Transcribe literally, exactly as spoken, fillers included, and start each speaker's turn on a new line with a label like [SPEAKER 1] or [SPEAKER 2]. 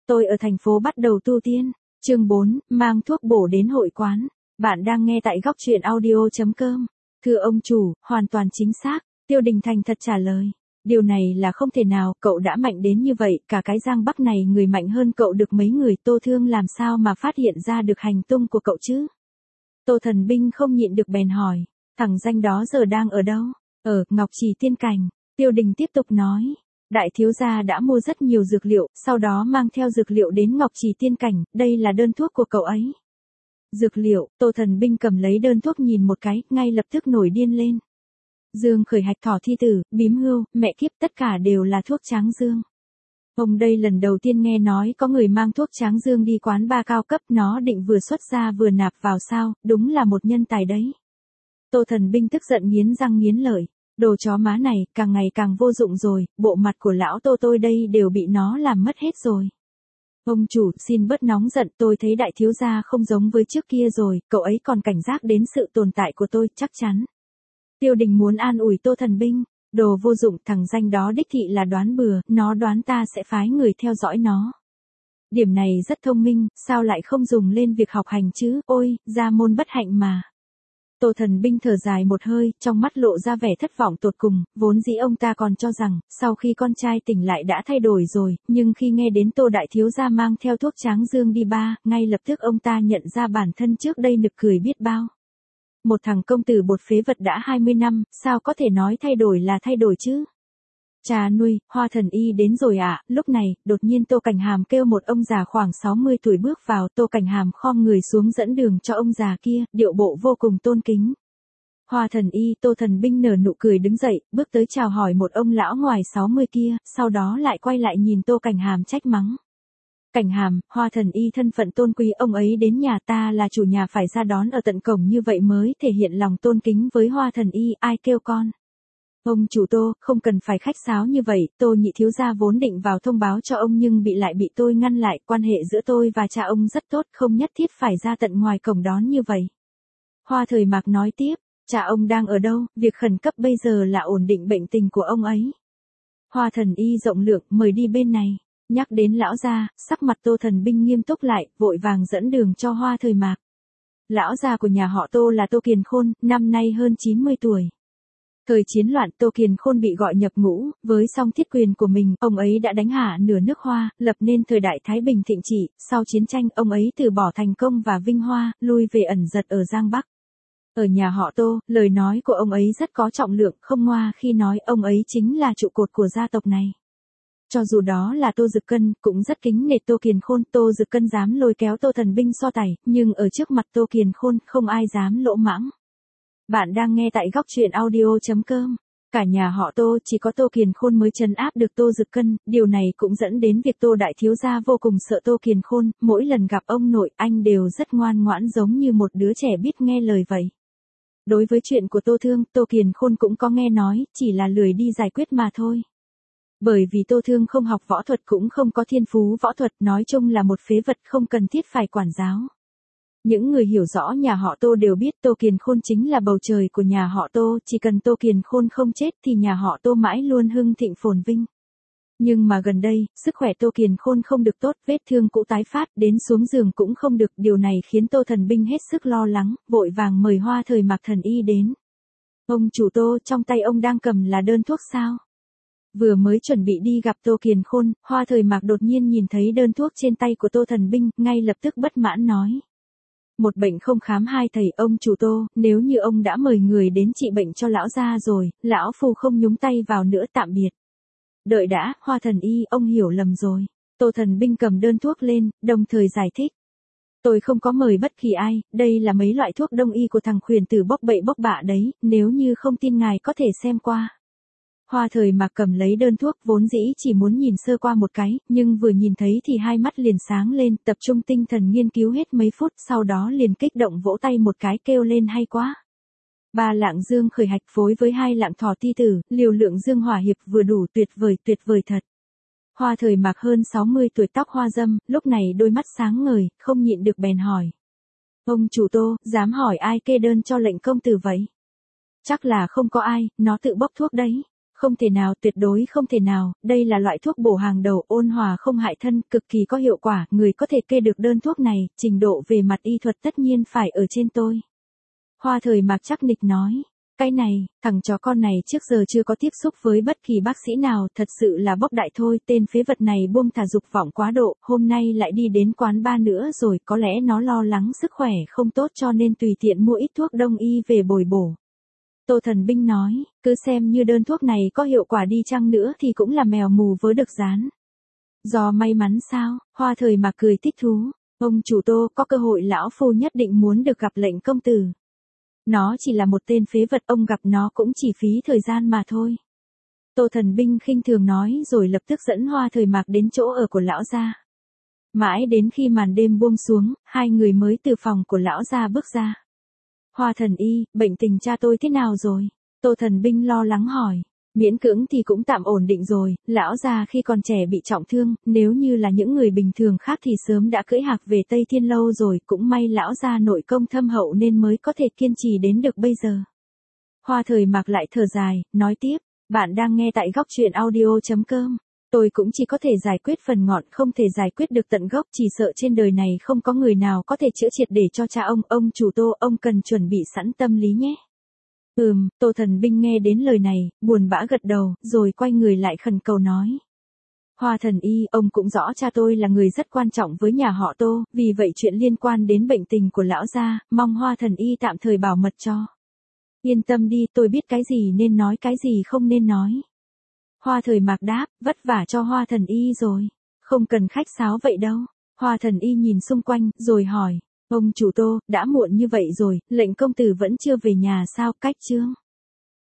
[SPEAKER 1] Tôi ở thành phố bắt đầu tu tiên. Chương bốn, mang thuốc bổ đến hội quán. Bạn đang nghe tại góc truyện audio chấm com. Thưa ông chủ, hoàn toàn chính xác. Tiêu Đình thành thật trả lời. Điều này là không thể nào, cậu đã mạnh đến như vậy, cả cái Giang Bắc này người mạnh hơn cậu được mấy người. Tô Thương làm sao mà phát hiện ra được hành tung của cậu chứ? Tô Thần Binh không nhịn được bèn hỏi, thằng danh đó giờ đang ở đâu? Ở Ngọc Trì Tiên Cảnh. Tiêu Đình tiếp tục nói. Đại thiếu gia đã mua rất nhiều dược liệu, sau đó mang theo dược liệu đến Ngọc Trì Tiên Cảnh, đây là đơn thuốc của cậu ấy. Dược liệu, Tô Thần Binh cầm lấy đơn thuốc nhìn một cái, ngay lập tức nổi điên lên. Dương Khởi Hạch Thỏ Thi Tử, Bím Hươu, mẹ kiếp tất cả đều là thuốc tráng dương. Ông đây lần đầu tiên nghe nói có người mang thuốc tráng dương đi quán bar cao cấp, nó định vừa xuất ra vừa nạp vào sao, đúng là một nhân tài đấy. Tô Thần Binh tức giận nghiến răng nghiến lợi. Đồ chó má này, càng ngày càng vô dụng rồi, bộ mặt của lão Tô tôi đây đều bị nó làm mất hết rồi. Ông chủ, xin bớt nóng giận, tôi thấy đại thiếu gia không giống với trước kia rồi, cậu ấy còn cảnh giác đến sự tồn tại của tôi, chắc chắn. Tiêu Đình muốn an ủi Tô Thần Binh, đồ vô dụng, thằng danh đó đích thị là đoán bừa, nó đoán ta sẽ phái người theo dõi nó. Điểm này rất thông minh, sao lại không dùng lên việc học hành chứ, ôi, gia môn bất hạnh mà. Tô Thần Binh thở dài một hơi, trong mắt lộ ra vẻ thất vọng tột cùng, vốn dĩ ông ta còn cho rằng, sau khi con trai tỉnh lại đã thay đổi rồi, nhưng khi nghe đến Tô Đại Thiếu Gia mang theo thuốc tráng dương đi ba, ngay lập tức ông ta nhận ra bản thân trước đây nực cười biết bao. Một thằng công tử bột phế vật đã hai mươi năm, sao có thể nói thay đổi là thay đổi chứ? Cha nuôi, Hoa Thần Y đến rồi ạ, à? Lúc này, đột nhiên Tô Cảnh Hàm kêu một ông già khoảng sáu mươi tuổi bước vào, Tô Cảnh Hàm khom người xuống dẫn đường cho ông già kia, điệu bộ vô cùng tôn kính. Hoa Thần Y, Tô Thần Binh nở nụ cười đứng dậy, bước tới chào hỏi một ông lão ngoài sáu mươi kia, sau đó lại quay lại nhìn Tô Cảnh Hàm trách mắng. Cảnh Hàm, Hoa Thần Y thân phận tôn quý, ông ấy đến nhà ta là chủ nhà phải ra đón ở tận cổng như vậy mới thể hiện lòng tôn kính với Hoa Thần Y, ai kêu con. Ông chủ Tô, không cần phải khách sáo như vậy, Tô nhị thiếu gia vốn định vào thông báo cho ông nhưng bị lại bị tôi ngăn lại, quan hệ giữa tôi và cha ông rất tốt, không nhất thiết phải ra tận ngoài cổng đón như vậy. Hoa Thời Mạc nói tiếp, cha ông đang ở đâu, việc khẩn cấp bây giờ là ổn định bệnh tình của ông ấy. Hoa Thần Y rộng lượng, mời đi bên này. Nhắc đến lão gia, sắc mặt Tô Thần Binh nghiêm túc lại, vội vàng dẫn đường cho Hoa Thời Mạc. Lão gia của nhà họ Tô là Tô Kiền Khôn, năm nay hơn chín mươi tuổi. Thời chiến loạn, Tô Kiền Khôn bị gọi nhập ngũ, với song thiết quyền của mình, ông ấy đã đánh hạ nửa nước Hoa, lập nên thời đại Thái Bình thịnh trị, sau chiến tranh, ông ấy từ bỏ thành công và vinh hoa, lui về ẩn giật ở Giang Bắc. Ở nhà họ Tô, lời nói của ông ấy rất có trọng lượng, không ngoa khi nói ông ấy chính là trụ cột của gia tộc này. Cho dù đó là Tô Dực Cân, cũng rất kính nể Tô Kiền Khôn, Tô Dực Cân dám lôi kéo Tô Thần Binh so tài, nhưng ở trước mặt Tô Kiền Khôn, không ai dám lỗ mãng. Bạn đang nghe tại góc truyện audio chấm com. Cả nhà họ Tô chỉ có Tô Kiền Khôn mới trấn áp được Tô Dực Cân, điều này cũng dẫn đến việc Tô Đại Thiếu Gia vô cùng sợ Tô Kiền Khôn, mỗi lần gặp ông nội anh đều rất ngoan ngoãn giống như một đứa trẻ biết nghe lời vậy. Đối với chuyện của Tô Thương, Tô Kiền Khôn cũng có nghe nói, chỉ là lười đi giải quyết mà thôi. Bởi vì Tô Thương không học võ thuật cũng không có thiên phú võ thuật, nói chung là một phế vật không cần thiết phải quản giáo. Những người hiểu rõ nhà họ Tô đều biết Tô Kiền Khôn chính là bầu trời của nhà họ Tô, chỉ cần Tô Kiền Khôn không chết thì nhà họ Tô mãi luôn hưng thịnh phồn vinh. Nhưng mà gần đây, sức khỏe Tô Kiền Khôn không được tốt, vết thương cũ tái phát, đến xuống giường cũng không được, điều này khiến Tô Thần Binh hết sức lo lắng, vội vàng mời Hoa Thời Mạc Thần Y đến. Ông chủ Tô, trong tay ông đang cầm là đơn thuốc sao? Vừa mới chuẩn bị đi gặp Tô Kiền Khôn, Hoa Thời Mạc đột nhiên nhìn thấy đơn thuốc trên tay của Tô Thần Binh, ngay lập tức bất mãn nói. Một bệnh không khám hai thầy, ông chủ Tô, nếu như ông đã mời người đến trị bệnh cho lão gia rồi, lão phu không nhúng tay vào nữa, tạm biệt. Đợi đã, Hoa Thần Y, ông hiểu lầm rồi. Tô Thần Binh cầm đơn thuốc lên, đồng thời giải thích. Tôi không có mời bất kỳ ai, đây là mấy loại thuốc đông y của thằng khuyển tử bốc bậy bốc bạ đấy, nếu như không tin ngài có thể xem qua. Hoa Thời Mạc cầm lấy đơn thuốc, vốn dĩ chỉ muốn nhìn sơ qua một cái, nhưng vừa nhìn thấy thì hai mắt liền sáng lên, tập trung tinh thần nghiên cứu hết mấy phút, sau đó liền kích động vỗ tay một cái kêu lên hay quá. Ba lạng Dương Khởi Hạch phối với hai lạng Thỏ Thi Tử, liều lượng Dương Hỏa Hiệp vừa đủ, tuyệt vời, tuyệt vời thật. Hoa Thời Mạc hơn sáu mươi tuổi, tóc hoa dâm, lúc này đôi mắt sáng ngời, không nhịn được bèn hỏi. Ông chủ Tô, dám hỏi ai kê đơn cho lệnh công tử vậy? Chắc là không có ai, nó tự bốc thuốc đấy. Không thể nào, tuyệt đối không thể nào, đây là loại thuốc bổ hàng đầu, ôn hòa không hại thân, cực kỳ có hiệu quả, người có thể kê được đơn thuốc này, trình độ về mặt y thuật tất nhiên phải ở trên tôi. Hoa Thời Mạc chắc nịch nói, cái này, thằng chó con này trước giờ chưa có tiếp xúc với bất kỳ bác sĩ nào, thật sự là bốc đại thôi, tên phế vật này buông thả dục vọng quá độ, hôm nay lại đi đến quán bar nữa rồi, có lẽ nó lo lắng sức khỏe không tốt cho nên tùy tiện mua ít thuốc đông y về bồi bổ. Tô Thần Binh nói, cứ xem như đơn thuốc này có hiệu quả đi chăng nữa thì cũng là mèo mù vớ được rán. Do may mắn sao, Hoa Thời Mạc cười thích thú, ông chủ Tô, có cơ hội lão phu nhất định muốn được gặp lệnh công tử. Nó chỉ là một tên phế vật, ông gặp nó cũng chỉ phí thời gian mà thôi. Tô Thần Binh khinh thường nói rồi lập tức dẫn Hoa Thời Mạc đến chỗ ở của lão gia. Mãi đến khi màn đêm buông xuống, hai người mới từ phòng của lão gia bước ra. Hoa thần y, bệnh tình cha tôi thế nào rồi? Tô Thần Binh lo lắng hỏi. Miễn cưỡng thì cũng tạm ổn định rồi, lão già khi còn trẻ bị trọng thương, nếu như là những người bình thường khác thì sớm đã cưỡi hạc về Tây Thiên lâu rồi, cũng may lão già nội công thâm hậu nên mới có thể kiên trì đến được bây giờ. Hoa Thời Mạc lại thở dài, nói tiếp, bạn đang nghe tại góc truyện audio chấm com. Tôi cũng chỉ có thể giải quyết phần ngọn, không thể giải quyết được tận gốc, chỉ sợ trên đời này không có người nào có thể chữa triệt để cho cha ông, ông chủ Tô, ông cần chuẩn bị sẵn tâm lý nhé. Ừm, Tô Thần Binh nghe đến lời này, buồn bã gật đầu, rồi quay người lại khẩn cầu nói. Hoa thần y, ông cũng rõ cha tôi là người rất quan trọng với nhà họ Tô, vì vậy chuyện liên quan đến bệnh tình của lão gia, mong Hoa thần y tạm thời bảo mật cho. Yên tâm đi, tôi biết cái gì nên nói cái gì không nên nói. Hoa Thời Mạc đáp, vất vả cho Hoa thần y rồi. Không cần khách sáo vậy đâu. Hoa thần y nhìn xung quanh, rồi hỏi. Ông chủ Tô, đã muộn như vậy rồi, lệnh công tử vẫn chưa về nhà sao, cách chương.